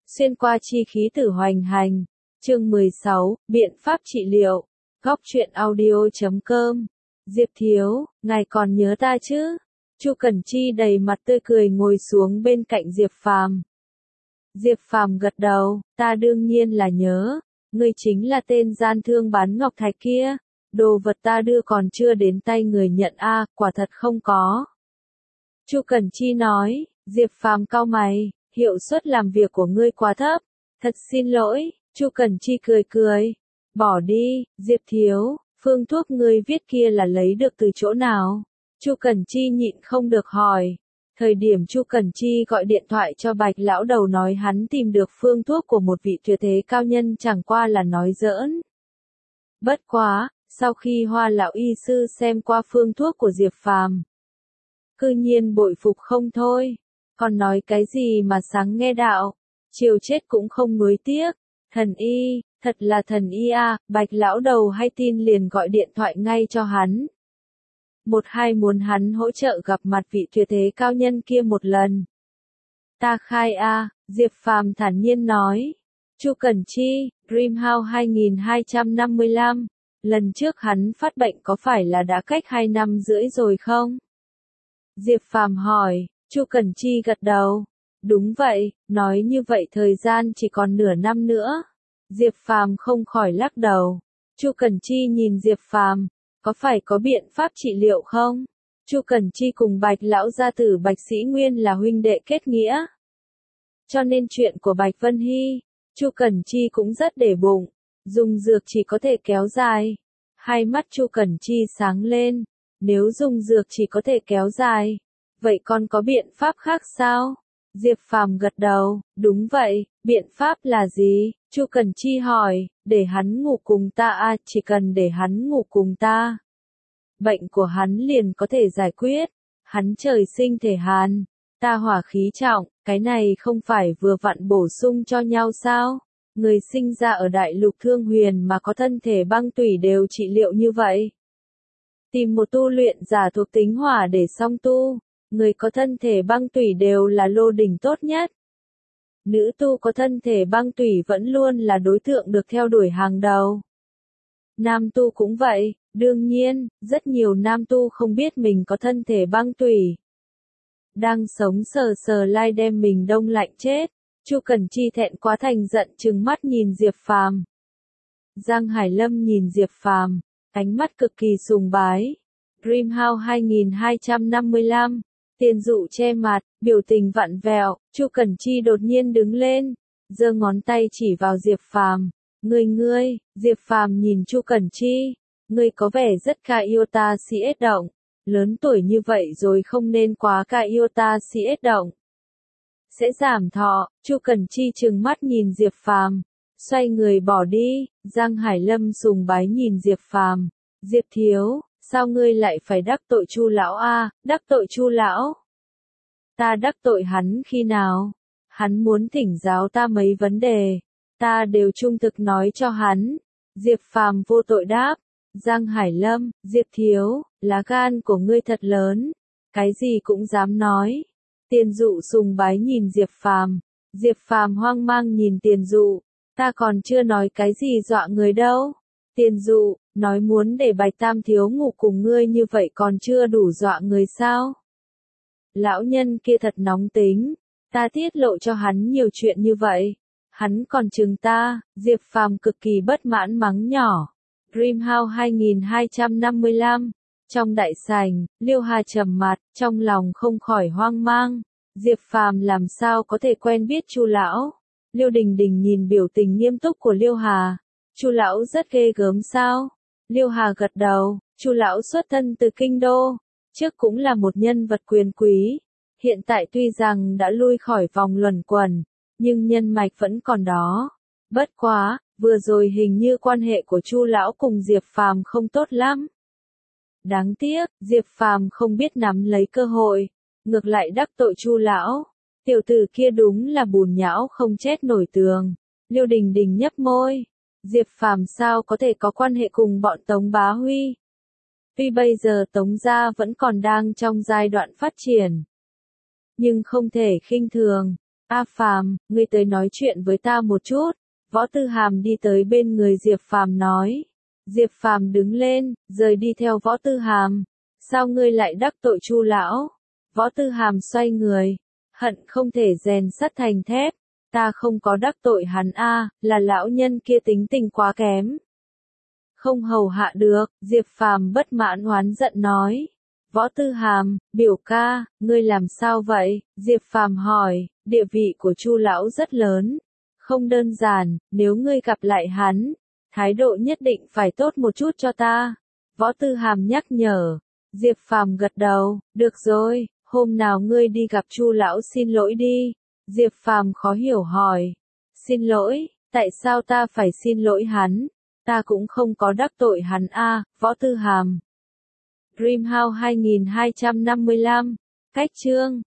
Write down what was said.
xuyên qua chi khí tử hoành hành. Chương 16, biện pháp trị liệu. Góc truyện audio.com. Diệp thiếu, ngài còn nhớ ta chứ? Chu Cẩn Chi đầy mặt tươi cười ngồi xuống bên cạnh Diệp Phàm. Diệp Phàm gật đầu, ta đương nhiên là nhớ, ngươi chính là tên gian thương bán ngọc thạch kia, đồ vật ta đưa còn chưa đến tay người nhận a, quả thật không có. Chu Cẩn Chi nói. Diệp Phàm cau mày, hiệu suất làm việc của ngươi quá thấp, thật xin lỗi. Chu Cẩn Chi cười cười, bỏ đi, Diệp thiếu, phương thuốc ngươi viết kia là lấy được từ chỗ nào? Chu Cẩn Chi nhịn không được hỏi. Thời điểm Chu Cẩn Chi gọi điện thoại cho Bạch lão đầu nói hắn tìm được phương thuốc của một vị tuyệt thế cao nhân chẳng qua là nói giỡn. Bất quá, sau khi Hoa lão y sư xem qua phương thuốc của Diệp Phàm, cư nhiên bội phục không thôi, còn nói cái gì mà sáng nghe đạo, chiều chết cũng không nuối tiếc. Thần y, thật là thần y a. Bạch lão đầu hay tin liền gọi điện thoại ngay cho hắn. Hai muốn hắn hỗ trợ gặp mặt vị tuyệt thế cao nhân kia một lần. Ta khai a, Diệp Phàm thản nhiên nói. Chu Cẩn Chi, Dreamhouse 2255, lần trước hắn phát bệnh có phải là đã cách 2 năm rưỡi rồi không? Diệp Phàm hỏi. Chu Cẩn Chi gật đầu. Đúng vậy, nói như vậy thời gian chỉ còn nửa năm nữa. Diệp Phàm không khỏi lắc đầu. Chu Cẩn Chi nhìn Diệp Phàm, có phải có biện pháp trị liệu không? Chu Cẩn Chi cùng Bạch lão gia tử Bạch Sĩ Nguyên là huynh đệ kết nghĩa. Cho nên chuyện của Bạch Vân Hy, Chu Cẩn Chi cũng rất để bụng, dùng dược chỉ có thể kéo dài. Hai mắt Chu Cẩn Chi sáng lên, nếu dùng dược chỉ có thể kéo dài, vậy còn có biện pháp khác sao? Diệp Phàm gật đầu, đúng vậy, biện pháp là gì? Chu Cẩn Chi hỏi, để hắn ngủ cùng ta a, chỉ cần để hắn ngủ cùng ta, bệnh của hắn liền có thể giải quyết. Hắn trời sinh thể hàn, ta hỏa khí trọng, cái này không phải vừa vặn bổ sung cho nhau sao? Người sinh ra ở đại lục Thương Huyền mà có thân thể băng tủy đều trị liệu như vậy. Tìm một tu luyện giả thuộc tính hỏa để song tu. Người có thân thể băng tủy đều là lô đỉnh tốt nhất. Nữ tu có thân thể băng tủy vẫn luôn là đối tượng được theo đuổi hàng đầu. Nam tu cũng vậy, đương nhiên, rất nhiều nam tu không biết mình có thân thể băng tủy. Đang sống sờ sờ lai đem mình đông lạnh chết. Chu Cẩn Chi thẹn quá thành giận trừng mắt nhìn Diệp Phàm. Giang Hải Lâm nhìn Diệp Phàm, ánh mắt cực kỳ sùng bái. Dreamhouse 2255. Tiền Dụ che mặt, biểu tình vặn vẹo. Chu Cẩn Chi đột nhiên đứng lên, giơ ngón tay chỉ vào Diệp Phàm. Ngươi, Diệp Phàm nhìn Chu Cẩn Chi, ngươi có vẻ rất ca yêu ta si ết động, lớn tuổi như vậy rồi không nên quá ca yêu ta si ết động. Sẽ giảm thọ. Chu Cẩn Chi trừng mắt nhìn Diệp Phàm, xoay người bỏ đi. Giang Hải Lâm sùng bái nhìn Diệp Phàm. Diệp thiếu, sao ngươi lại phải đắc tội Chu lão a? Đắc tội Chu lão? Ta đắc tội hắn khi nào? Hắn muốn thỉnh giáo ta mấy vấn đề, ta đều trung thực nói cho hắn. Diệp Phàm vô tội đáp. Giang Hải Lâm, Diệp thiếu, lá gan của ngươi thật lớn, cái gì cũng dám nói. Tiền Dụ sùng bái nhìn Diệp Phàm. Diệp Phàm hoang mang nhìn Tiền Dụ, ta còn chưa nói cái gì dọa người đâu. Tiền Dụ, nói muốn để Bạch Tam thiếu ngủ cùng ngươi như vậy còn chưa đủ dọa người sao? Lão nhân kia thật nóng tính, ta tiết lộ cho hắn nhiều chuyện như vậy, hắn còn chừng ta. Diệp Phàm cực kỳ bất mãn mắng nhỏ. Dreamhouse 2255. Trong đại sảnh, Liêu Hà trầm mặt, trong lòng không khỏi hoang mang. Diệp Phàm làm sao có thể quen biết Chu lão? Liêu Đình Đình nhìn biểu tình nghiêm túc của Liêu Hà. Chu lão rất ghê gớm sao? Liêu Hà gật đầu. Chu lão xuất thân từ kinh đô, trước cũng là một nhân vật quyền quý, hiện tại tuy rằng đã lui khỏi vòng luẩn quẩn, nhưng nhân mạch vẫn còn đó. Bất quá, vừa rồi hình như quan hệ của Chu lão cùng Diệp Phàm không tốt lắm. Đáng tiếc, Diệp Phàm không biết nắm lấy cơ hội, ngược lại đắc tội Chu lão. Tiểu tử kia đúng là bùn nhão không chết nổi tường. Liêu Đình Đình nhấp môi. Diệp Phàm sao có thể có quan hệ cùng bọn Tống Bá Huy? Tuy bây giờ Tống gia vẫn còn đang trong giai đoạn phát triển, nhưng không thể khinh thường. A Phàm, ngươi tới nói chuyện với ta một chút. Võ Tư Hàm đi tới bên người Diệp Phàm nói. Diệp Phàm đứng lên, rời đi theo Võ Tư Hàm. Sao ngươi lại đắc tội Chu lão? Võ Tư Hàm xoay người, hận không thể rèn sắt thành thép. Ta không có đắc tội hắn a, là lão nhân kia tính tình quá kém. Không hầu hạ được, Diệp Phàm bất mãn oán giận nói. Võ Tư Hàm, biểu ca, ngươi làm sao vậy? Diệp Phàm hỏi, địa vị của Chu lão rất lớn, không đơn giản, nếu ngươi gặp lại hắn, thái độ nhất định phải tốt một chút cho ta. Võ Tư Hàm nhắc nhở. Diệp Phàm gật đầu, được rồi, hôm nào ngươi đi gặp Chu lão xin lỗi đi. Diệp Phàm khó hiểu hỏi. Xin lỗi, tại sao ta phải xin lỗi hắn? Ta cũng không có đắc tội hắn a. Võ Tư Hàm. Dreamhouse 2255. Cách chương